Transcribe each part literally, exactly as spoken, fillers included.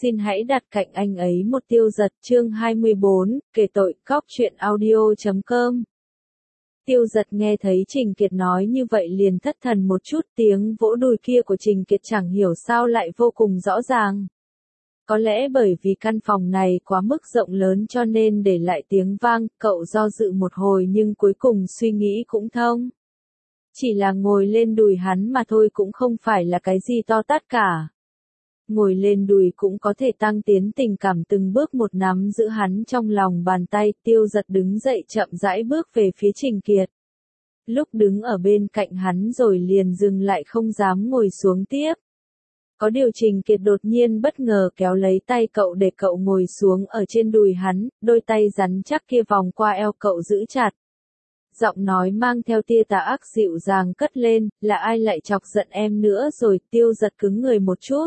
xin hãy đặt cạnh anh ấy một Tiêu Dật chương hai mươi bốn, kể tội, cóc truyện audio chấm com. Tiêu Dật nghe thấy Trình Kiệt nói như vậy liền thất thần một chút, tiếng vỗ đùi kia của Trình Kiệt chẳng hiểu sao lại vô cùng rõ ràng. Có lẽ bởi vì căn phòng này quá mức rộng lớn cho nên để lại tiếng vang, cậu do dự một hồi nhưng cuối cùng suy nghĩ cũng thông. Chỉ là ngồi lên đùi hắn mà thôi cũng không phải là cái gì to tát cả. Ngồi lên đùi cũng có thể tăng tiến tình cảm, từng bước một nắm giữ hắn trong lòng bàn tay. Tiêu Dật đứng dậy chậm rãi bước về phía Trình Kiệt. Lúc đứng ở bên cạnh hắn rồi liền dừng lại không dám ngồi xuống tiếp. Có điều Trình Kiệt đột nhiên bất ngờ kéo lấy tay cậu để cậu ngồi xuống ở trên đùi hắn, đôi tay rắn chắc kia vòng qua eo cậu giữ chặt. Giọng nói mang theo tia tà ác dịu dàng cất lên, là ai lại chọc giận em nữa rồi. Tiêu Dật cứng người một chút.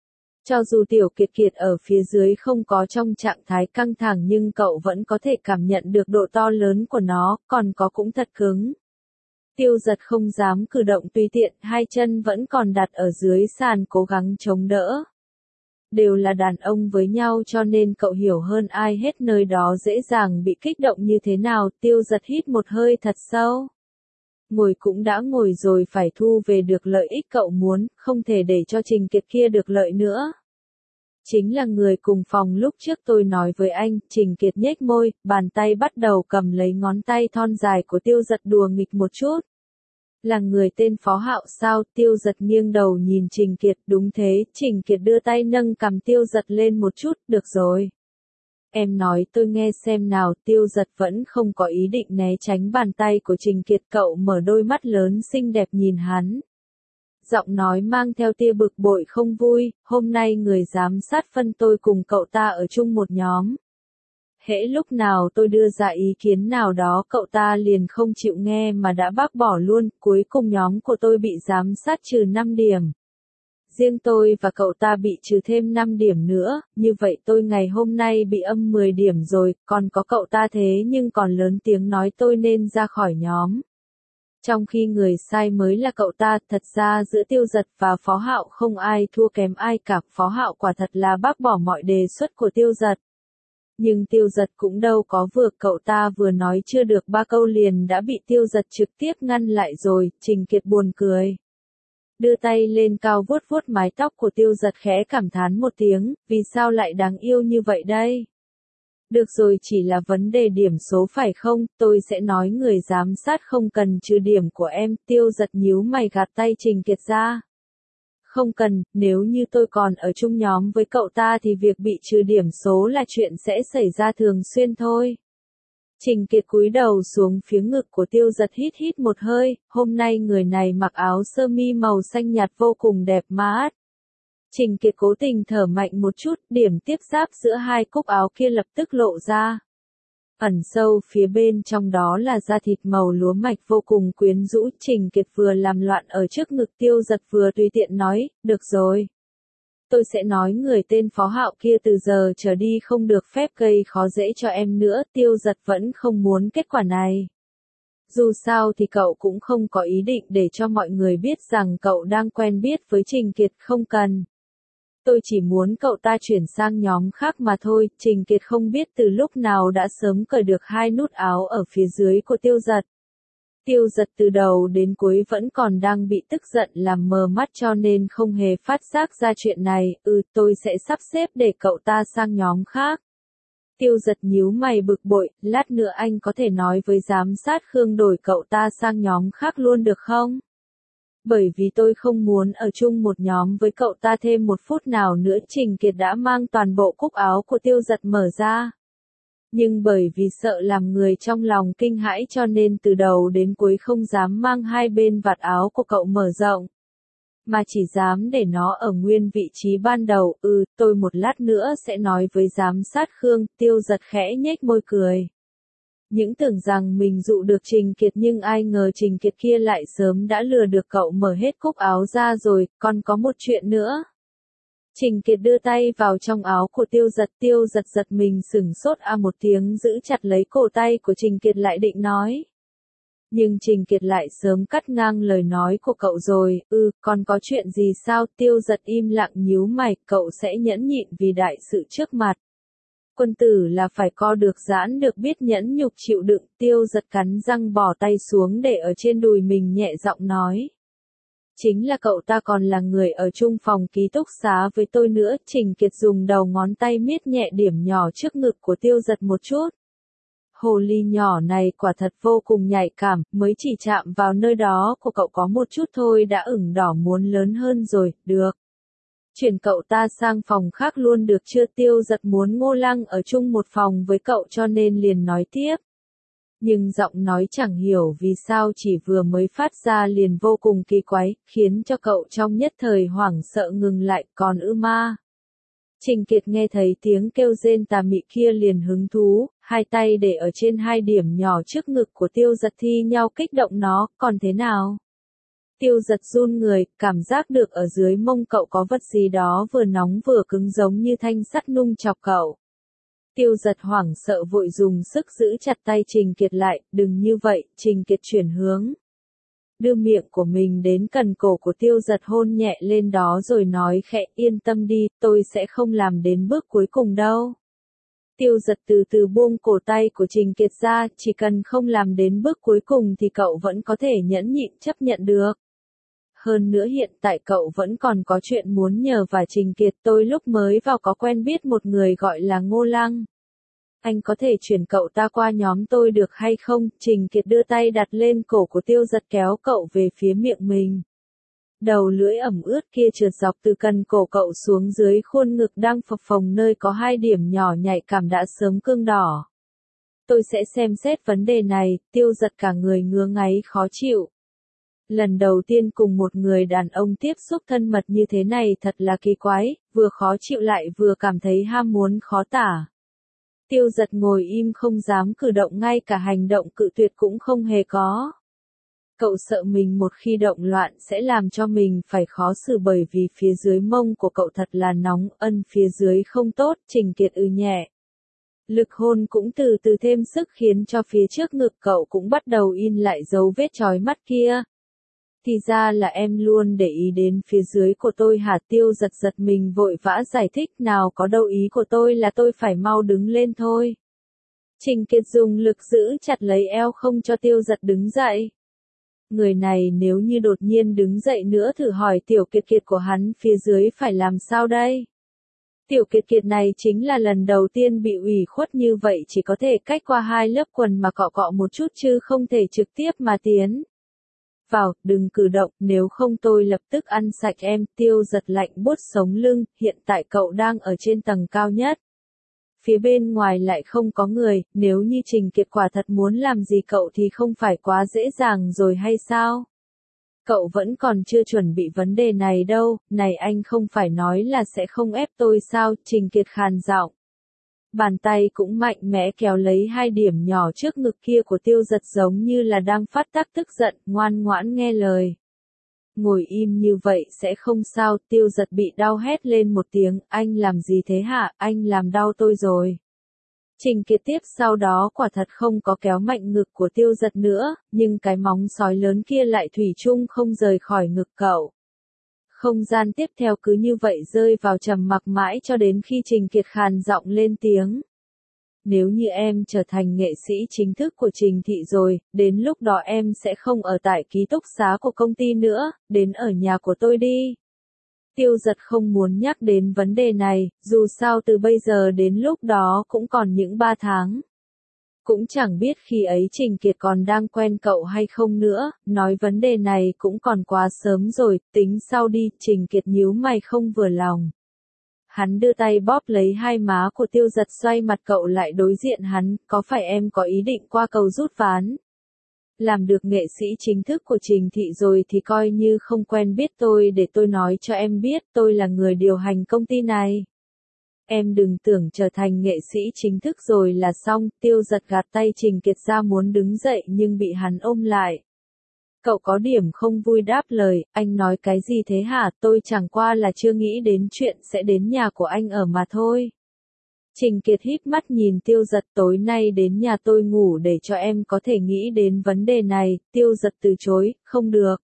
Cho dù Tiểu Kiệt Kiệt ở phía dưới không có trong trạng thái căng thẳng nhưng cậu vẫn có thể cảm nhận được độ to lớn của nó, còn có cũng thật cứng. Tiêu Dật không dám cử động tùy tiện, hai chân vẫn còn đặt ở dưới sàn cố gắng chống đỡ. Đều là đàn ông với nhau cho nên cậu hiểu hơn ai hết nơi đó dễ dàng bị kích động như thế nào. Tiêu Dật hít một hơi thật sâu. Ngồi cũng đã ngồi rồi, phải thu về được lợi ích cậu muốn, không thể để cho Trình Kiệt kia được lợi nữa. Chính là người cùng phòng lúc trước tôi nói với anh. Trình Kiệt nhếch môi, bàn tay bắt đầu cầm lấy ngón tay thon dài của Tiêu Dật đùa nghịch một chút. Là người tên Phó Hạo sao? Tiêu Dật nghiêng đầu nhìn Trình Kiệt. Đúng thế. Trình Kiệt đưa tay nâng cằm Tiêu Dật lên một chút. Được rồi. Em nói tôi nghe xem nào. Tiêu Dật vẫn không có ý định né tránh bàn tay của Trình Kiệt. Cậu mở đôi mắt lớn xinh đẹp nhìn hắn. Giọng nói mang theo tia bực bội không vui. Hôm nay người giám sát phân tôi cùng cậu ta ở chung một nhóm. Hễ lúc nào tôi đưa ra ý kiến nào đó cậu ta liền không chịu nghe mà đã bác bỏ luôn. Cuối cùng nhóm của tôi bị giám sát trừ năm điểm. Riêng tôi và cậu ta bị trừ thêm năm điểm nữa, như vậy tôi ngày hôm nay bị âm mười điểm rồi, còn có cậu ta thế nhưng còn lớn tiếng nói tôi nên ra khỏi nhóm. Trong khi người sai mới là cậu ta. Thật ra giữa Tiêu Dật và Phó Hạo không ai thua kém ai cả. Phó Hạo quả thật là bác bỏ mọi đề xuất của Tiêu Dật. Nhưng Tiêu Dật cũng đâu có vừa, cậu ta vừa nói chưa được ba câu liền đã bị Tiêu Dật trực tiếp ngăn lại rồi. Trình Kiệt buồn cười. Đưa tay lên cao vuốt vuốt mái tóc của Tiêu Dật khẽ cảm thán một tiếng, vì sao lại đáng yêu như vậy đây? Được rồi, chỉ là vấn đề điểm số phải không? Tôi sẽ nói người giám sát không cần trừ điểm của em. Tiêu Dật nhíu mày gạt tay Trình Kiệt ra. Không cần, nếu như tôi còn ở chung nhóm với cậu ta thì việc bị trừ điểm số là chuyện sẽ xảy ra thường xuyên thôi. Trình Kiệt cúi đầu xuống phía ngực của Tiêu Dật hít hít một hơi. Hôm nay người này mặc áo sơ mi màu xanh nhạt vô cùng đẹp mắt. Trình Kiệt cố tình thở mạnh một chút, điểm tiếp giáp giữa hai cúc áo kia lập tức lộ ra. Ẩn sâu phía bên trong đó là da thịt màu lúa mạch vô cùng quyến rũ. Trình Kiệt vừa làm loạn ở trước ngực Tiêu Dật vừa tùy tiện nói, được rồi. Tôi sẽ nói người tên Phó Hạo kia từ giờ trở đi không được phép gây khó dễ cho em nữa. Tiêu Dật vẫn không muốn kết quả này. Dù sao thì cậu cũng không có ý định để cho mọi người biết rằng cậu đang quen biết với Trình Kiệt, không cần. Tôi chỉ muốn cậu ta chuyển sang nhóm khác mà thôi. Trình Kiệt không biết từ lúc nào đã sớm cởi được hai nút áo ở phía dưới của Tiêu Dật. Tiêu Dật từ đầu đến cuối vẫn còn đang bị tức giận làm mờ mắt cho nên không hề phát giác ra chuyện này. Ừ, tôi sẽ sắp xếp để cậu ta sang nhóm khác. Tiêu Dật nhíu mày bực bội, lát nữa anh có thể nói với giám sát Khương đổi cậu ta sang nhóm khác luôn được không? Bởi vì tôi không muốn ở chung một nhóm với cậu ta thêm một phút nào nữa. Trình Kiệt đã mang toàn bộ cúc áo của Tiêu Dật mở ra. Nhưng bởi vì sợ làm người trong lòng kinh hãi cho nên từ đầu đến cuối không dám mang hai bên vạt áo của cậu mở rộng. Mà chỉ dám để nó ở nguyên vị trí ban đầu. Ừ, tôi một lát nữa sẽ nói với giám sát Khương. Tiêu Dật khẽ nhếch môi cười. Những tưởng rằng mình dụ được Trình Kiệt nhưng ai ngờ Trình Kiệt kia lại sớm đã lừa được cậu mở hết cúc áo ra rồi. Còn có một chuyện nữa. Trình Kiệt đưa tay vào trong áo của Tiêu Dật. Tiêu Dật giật mình sửng sốt a một tiếng giữ chặt lấy cổ tay của Trình Kiệt lại định nói. Nhưng Trình Kiệt lại sớm cắt ngang lời nói của cậu rồi, ư, còn có chuyện gì sao? Tiêu Giật im lặng nhíu mày, cậu sẽ nhẫn nhịn vì đại sự trước mặt. Quân tử là phải co được giãn được biết nhẫn nhục chịu đựng, Tiêu Giật cắn răng bỏ tay xuống để ở trên đùi mình nhẹ giọng nói. Chính là cậu ta còn là người ở chung phòng ký túc xá với tôi nữa, Trình Kiệt dùng đầu ngón tay miết nhẹ điểm nhỏ trước ngực của Tiêu Giật một chút. Hồ ly nhỏ này quả thật vô cùng nhạy cảm, mới chỉ chạm vào nơi đó của cậu có một chút thôi đã ửng đỏ muốn lớn hơn rồi, được. Chuyển cậu ta sang phòng khác luôn được chưa? Tiêu Giật muốn Ngô Lăng ở chung một phòng với cậu cho nên liền nói tiếp. Nhưng giọng nói chẳng hiểu vì sao chỉ vừa mới phát ra liền vô cùng kỳ quái, khiến cho cậu trong nhất thời hoảng sợ ngừng lại, còn ư ma. Trình Kiệt nghe thấy tiếng kêu rên tà mị kia liền hứng thú, hai tay để ở trên hai điểm nhỏ trước ngực của Tiêu Giật thi nhau kích động nó, còn thế nào? Tiêu Giật run người, cảm giác được ở dưới mông cậu có vật gì đó vừa nóng vừa cứng giống như thanh sắt nung chọc cậu. Tiêu Giật hoảng sợ vội dùng sức giữ chặt tay Trình Kiệt lại, đừng như vậy, Trình Kiệt chuyển hướng. Đưa miệng của mình đến cần cổ của Tiêu Giật hôn nhẹ lên đó rồi nói khẽ, yên tâm đi, tôi sẽ không làm đến bước cuối cùng đâu. Tiêu Giật từ từ buông cổ tay của Trình Kiệt ra, chỉ cần không làm đến bước cuối cùng thì cậu vẫn có thể nhẫn nhịn chấp nhận được. Hơn nữa hiện tại cậu vẫn còn có chuyện muốn nhờ và Trình Kiệt, tôi lúc mới vào có quen biết một người gọi là Ngô Lăng. Anh có thể chuyển cậu ta qua nhóm tôi được hay không? Trình Kiệt đưa tay đặt lên cổ của Tiêu Giật kéo cậu về phía miệng mình. Đầu lưỡi ẩm ướt kia trượt dọc từ cần cổ cậu xuống dưới khuôn ngực đang phập phồng nơi có hai điểm nhỏ nhạy cảm đã sớm cương đỏ. Tôi sẽ xem xét vấn đề này, Tiêu Giật cả người ngứa ngáy khó chịu. Lần đầu tiên cùng một người đàn ông tiếp xúc thân mật như thế này thật là kỳ quái, vừa khó chịu lại vừa cảm thấy ham muốn khó tả. Tiêu Giật ngồi im không dám cử động, ngay cả hành động cự tuyệt cũng không hề có. Cậu sợ mình một khi động loạn sẽ làm cho mình phải khó xử bởi vì phía dưới mông của cậu thật là nóng, ân phía dưới không tốt, Trình Kiệt ư nhẹ. Lực hôn cũng từ từ thêm sức khiến cho phía trước ngực cậu cũng bắt đầu in lại dấu vết chói mắt kia. Thì ra là em luôn để ý đến phía dưới của tôi hả? Tiêu Giật giật mình vội vã giải thích, nào có đâu, ý của tôi là tôi phải mau đứng lên thôi. Trình Kiệt dùng lực giữ chặt lấy eo không cho Tiêu Giật đứng dậy. Người này nếu như đột nhiên đứng dậy nữa thử hỏi Tiểu Kiệt Kiệt của hắn phía dưới phải làm sao đây? Tiểu Kiệt Kiệt này chính là lần đầu tiên bị ủy khuất như vậy, chỉ có thể cách qua hai lớp quần mà cọ cọ một chút chứ không thể trực tiếp mà tiến vào, đừng cử động, nếu không tôi lập tức ăn sạch em. Tiêu Giật lạnh buốt sống lưng, hiện tại cậu đang ở trên tầng cao nhất. Phía bên ngoài lại không có người, nếu như Trình Kiệt quả thật muốn làm gì cậu thì không phải quá dễ dàng rồi hay sao? Cậu vẫn còn chưa chuẩn bị vấn đề này đâu, này anh không phải nói là sẽ không ép tôi sao? Trình Kiệt khàn giọng. Bàn tay cũng mạnh mẽ kéo lấy hai điểm nhỏ trước ngực kia của Tiêu Giật giống như là đang phát tác tức giận, ngoan ngoãn nghe lời. Ngồi im như vậy sẽ không sao, Tiêu Giật bị đau hét lên một tiếng, anh làm gì thế hả, anh làm đau tôi rồi. Trình Kiệt tiếp sau đó quả thật không có kéo mạnh ngực của Tiêu Giật nữa, nhưng cái móng sói lớn kia lại thủy chung không rời khỏi ngực cậu. Không gian tiếp theo cứ như vậy rơi vào trầm mặc mãi cho đến khi Trình Kiệt khàn giọng lên tiếng. Nếu như em trở thành nghệ sĩ chính thức của Trình thị rồi, đến lúc đó em sẽ không ở tại ký túc xá của công ty nữa, đến ở nhà của tôi đi. Tiêu Giật không muốn nhắc đến vấn đề này, dù sao từ bây giờ đến lúc đó cũng còn những ba tháng. Cũng chẳng biết khi ấy Trình Kiệt còn đang quen cậu hay không nữa, nói vấn đề này cũng còn quá sớm rồi, tính sau đi. Trình Kiệt nhíu mày không vừa lòng. Hắn đưa tay bóp lấy hai má của Tiêu Giật, xoay mặt cậu lại đối diện hắn, có phải em có ý định qua cầu rút ván? Làm được nghệ sĩ chính thức của Trình thị rồi thì coi như không quen biết tôi, để tôi nói cho em biết, tôi là người điều hành công ty này. Em đừng tưởng trở thành nghệ sĩ chính thức rồi là xong. Tiêu Giật gạt tay Trình Kiệt ra muốn đứng dậy nhưng bị hắn ôm lại. Cậu có điểm không vui đáp lời, anh nói cái gì thế hả, tôi chẳng qua là chưa nghĩ đến chuyện sẽ đến nhà của anh ở mà thôi. Trình Kiệt híp mắt nhìn Tiêu Giật, tối nay đến nhà tôi ngủ để cho em có thể nghĩ đến vấn đề này. Tiêu Giật từ chối, không được.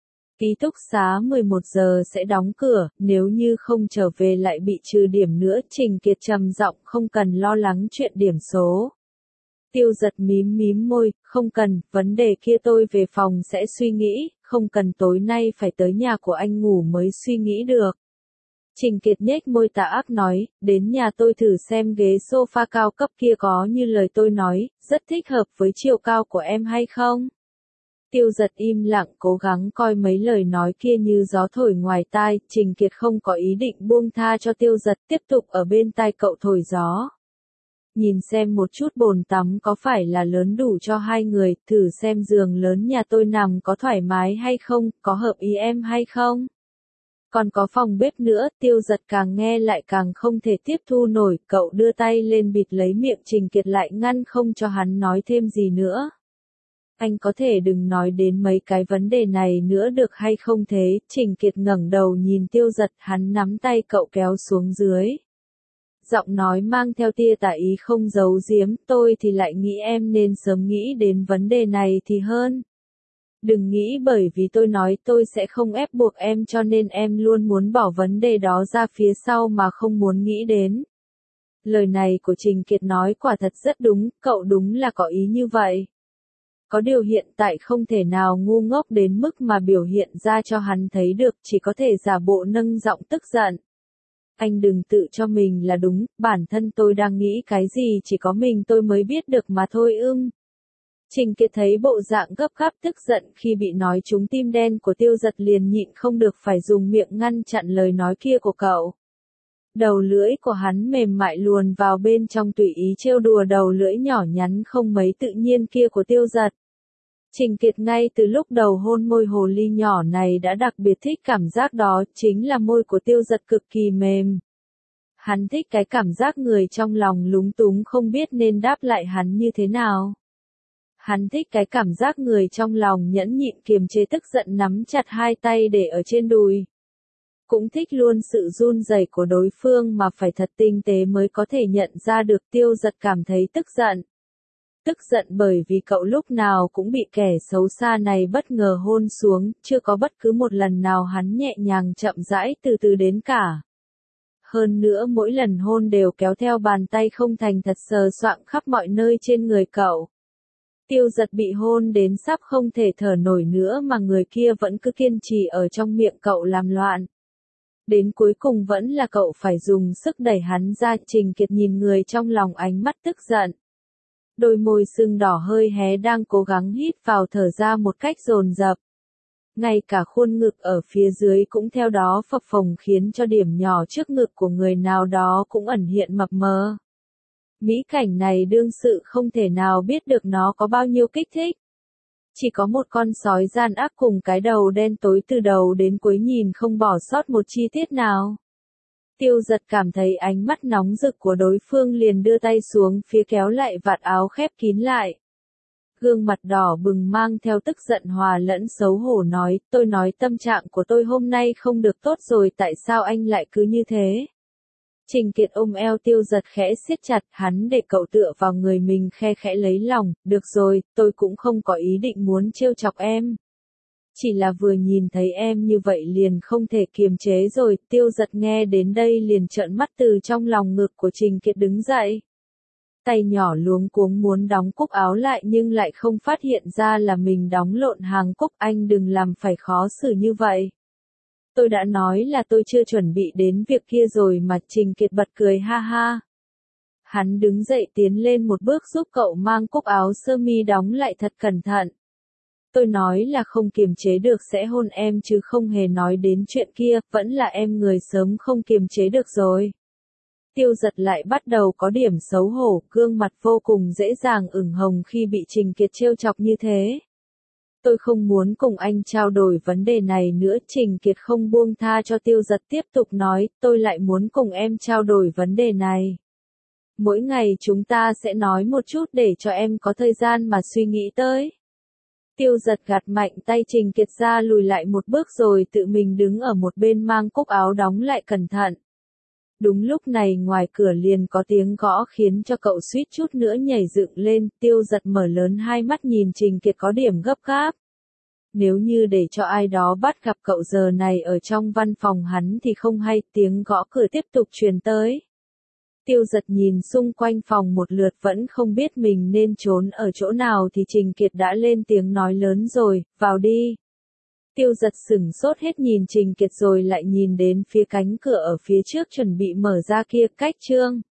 Ký túc xá mười một giờ sẽ đóng cửa, nếu như không trở về lại bị trừ điểm nữa. Trình Kiệt trầm giọng, không cần lo lắng chuyện điểm số. Tiêu Giật mím mím môi, không cần, vấn đề kia tôi về phòng sẽ suy nghĩ, không cần tối nay phải tới nhà của anh ngủ mới suy nghĩ được. Trình Kiệt nhếch môi tà ác nói, đến nhà tôi thử xem ghế sofa cao cấp kia có như lời tôi nói, rất thích hợp với chiều cao của em hay không? Tiêu Giật im lặng cố gắng coi mấy lời nói kia như gió thổi ngoài tai, Trình Kiệt không có ý định buông tha cho Tiêu Giật, tiếp tục ở bên tai cậu thổi gió. Nhìn xem một chút bồn tắm có phải là lớn đủ cho hai người, thử xem giường lớn nhà tôi nằm có thoải mái hay không, có hợp ý em hay không? Còn có phòng bếp nữa. Tiêu Giật càng nghe lại càng không thể tiếp thu nổi, cậu đưa tay lên bịt lấy miệng Trình Kiệt lại ngăn không cho hắn nói thêm gì nữa. Anh có thể đừng nói đến mấy cái vấn đề này nữa được hay không thế? Trình Kiệt ngẩng đầu nhìn Tiêu Giật, hắn nắm tay cậu kéo xuống dưới. Giọng nói mang theo tia tà ý không giấu giếm, tôi thì lại nghĩ em nên sớm nghĩ đến vấn đề này thì hơn. Đừng nghĩ bởi vì tôi nói tôi sẽ không ép buộc em cho nên em luôn muốn bỏ vấn đề đó ra phía sau mà không muốn nghĩ đến. Lời này của Trình Kiệt nói quả thật rất đúng, cậu đúng là có ý như vậy. Có điều hiện tại không thể nào ngu ngốc đến mức mà biểu hiện ra cho hắn thấy được, chỉ có thể giả bộ nâng giọng tức giận. Anh đừng tự cho mình là đúng, bản thân tôi đang nghĩ cái gì chỉ có mình tôi mới biết được mà thôi ưm. Trình Kiệt thấy bộ dạng gấp gáp tức giận khi bị nói trúng tim đen của Tiêu Giật liền nhịn không được phải dùng miệng ngăn chặn lời nói kia của cậu. Đầu lưỡi của hắn mềm mại luồn vào bên trong tùy ý trêu đùa đầu lưỡi nhỏ nhắn không mấy tự nhiên kia của Tiêu Giật. Trình Kiệt ngay từ lúc đầu hôn môi hồ ly nhỏ này đã đặc biệt thích cảm giác đó, chính là môi của Tiêu Giật cực kỳ mềm. Hắn thích cái cảm giác người trong lòng lúng túng không biết nên đáp lại hắn như thế nào. Hắn thích cái cảm giác người trong lòng nhẫn nhịn kiềm chế tức giận nắm chặt hai tay để ở trên đùi. Cũng thích luôn sự run rẩy của đối phương mà phải thật tinh tế mới có thể nhận ra được. Tiêu Giật cảm thấy tức giận. Tức giận bởi vì cậu lúc nào cũng bị kẻ xấu xa này bất ngờ hôn xuống, chưa có bất cứ một lần nào hắn nhẹ nhàng chậm rãi từ từ đến cả. Hơn nữa mỗi lần hôn đều kéo theo bàn tay không thành thật sờ soạng khắp mọi nơi trên người cậu. Tiêu Giật bị hôn đến sắp không thể thở nổi nữa mà người kia vẫn cứ kiên trì ở trong miệng cậu làm loạn. Đến cuối cùng vẫn là cậu phải dùng sức đẩy hắn ra. Trình Kiệt nhìn người trong lòng ánh mắt tức giận. Đôi môi sưng đỏ hơi hé đang cố gắng hít vào thở ra một cách dồn dập. Ngay cả khuôn ngực ở phía dưới cũng theo đó phập phồng khiến cho điểm nhỏ trước ngực của người nào đó cũng ẩn hiện mập mờ. Mỹ cảnh này đương sự không thể nào biết được nó có bao nhiêu kích thích. Chỉ có một con sói gian ác cùng cái đầu đen tối từ đầu đến cuối nhìn không bỏ sót một chi tiết nào. Tiêu Giật cảm thấy ánh mắt nóng rực của đối phương liền đưa tay xuống phía kéo lại vạt áo khép kín lại. Gương mặt đỏ bừng mang theo tức giận hòa lẫn xấu hổ nói, tôi nói tâm trạng của tôi hôm nay không được tốt rồi, tại sao anh lại cứ như thế? Trình Kiệt ôm eo Tiêu Giật khẽ siết chặt, hắn để cậu tựa vào người mình khe khẽ lấy lòng, được rồi, tôi cũng không có ý định muốn trêu chọc em. Chỉ là vừa nhìn thấy em như vậy liền không thể kiềm chế rồi. Tiêu Giật nghe đến đây liền trợn mắt từ trong lòng ngực của Trình Kiệt đứng dậy. Tay nhỏ luống cuống muốn đóng cúc áo lại nhưng lại không phát hiện ra là mình đóng lộn hàng cúc. Anh đừng làm phải khó xử như vậy. Tôi đã nói là tôi chưa chuẩn bị đến việc kia rồi mà. Trình Kiệt bật cười ha ha. Hắn đứng dậy tiến lên một bước giúp cậu mang cúc áo sơ mi đóng lại thật cẩn thận. Tôi nói là không kiềm chế được sẽ hôn em chứ không hề nói đến chuyện kia, vẫn là em người sớm không kiềm chế được rồi. Tiêu Giật lại bắt đầu có điểm xấu hổ, gương mặt vô cùng dễ dàng ửng hồng khi bị Trình Kiệt trêu chọc như thế. Tôi không muốn cùng anh trao đổi vấn đề này nữa. Trình Kiệt không buông tha cho Tiêu Giật tiếp tục nói, tôi lại muốn cùng em trao đổi vấn đề này. Mỗi ngày chúng ta sẽ nói một chút để cho em có thời gian mà suy nghĩ tới. Tiêu Giật gạt mạnh tay Trình Kiệt ra lùi lại một bước rồi tự mình đứng ở một bên mang cúc áo đóng lại cẩn thận. Đúng lúc này ngoài cửa liền có tiếng gõ khiến cho cậu suýt chút nữa nhảy dựng lên, Tiêu Giật mở lớn hai mắt nhìn Trình Kiệt có điểm gấp gáp. Nếu như để cho ai đó bắt gặp cậu giờ này ở trong văn phòng hắn thì không hay, tiếng gõ cửa tiếp tục truyền tới. Tiêu Giật nhìn xung quanh phòng một lượt vẫn không biết mình nên trốn ở chỗ nào thì Trình Kiệt đã lên tiếng nói lớn rồi, vào đi. Tiêu Giật sửng sốt hết nhìn Trình Kiệt rồi lại nhìn đến phía cánh cửa ở phía trước chuẩn bị mở ra kia, cách Trương